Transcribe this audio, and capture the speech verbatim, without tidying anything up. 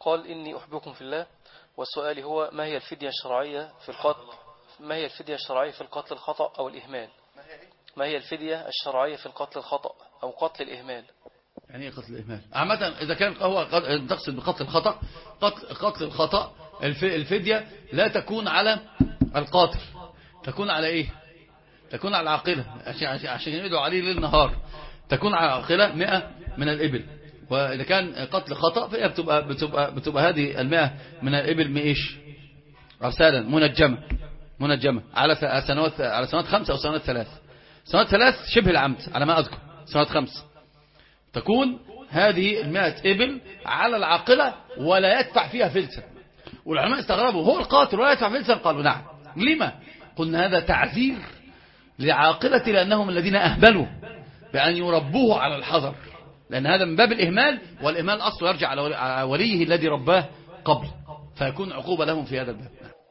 قال إني أحبكم في الله، والسؤال هو ما هي الفدية الشرعية في القتل ما هي الفدية الشرعية في القتل الخطأ أو الإهمال ما هي الفدية الشرعية في القتل الخطأ أو قتل الإهمال؟ يعني ايه قتل الإهمال؟ عامة إذا كان هو تقصد بقتل الخطأ، قتل, قتل الخطأ الفدية لا تكون على القاتل، تكون على إيه؟ تكون على العاقلة، عشان عشان يدعو عليه ليل نهار، تكون على العاقلة مئة من الإبل. وإذا كان قتل خطأ فهي بتبقى, بتبقى, بتبقى هذه المئة من الإبل مئيش أرسالا منجمة منجمة على سنوات على سنوات خمسة أو سنوات ثلاث سنوات ثلاث شبه العمد على ما أذكر، سنوات خمس تكون هذه المئة إبل على العاقلة ولا يدفع فيها فلسا. والعلماء استغربوا، هو القاتل ولا يدفع فلسا؟ قالوا نعم. لما؟ قلنا هذا تعذير لعاقلة لأنهم الذين أهملوا بأن يربوه على الحذر، لأن هذا من باب الإهمال، والإهمال أصله يرجع على وليه الذي رباه قبل، فيكون عقوبة لهم في هذا الباب.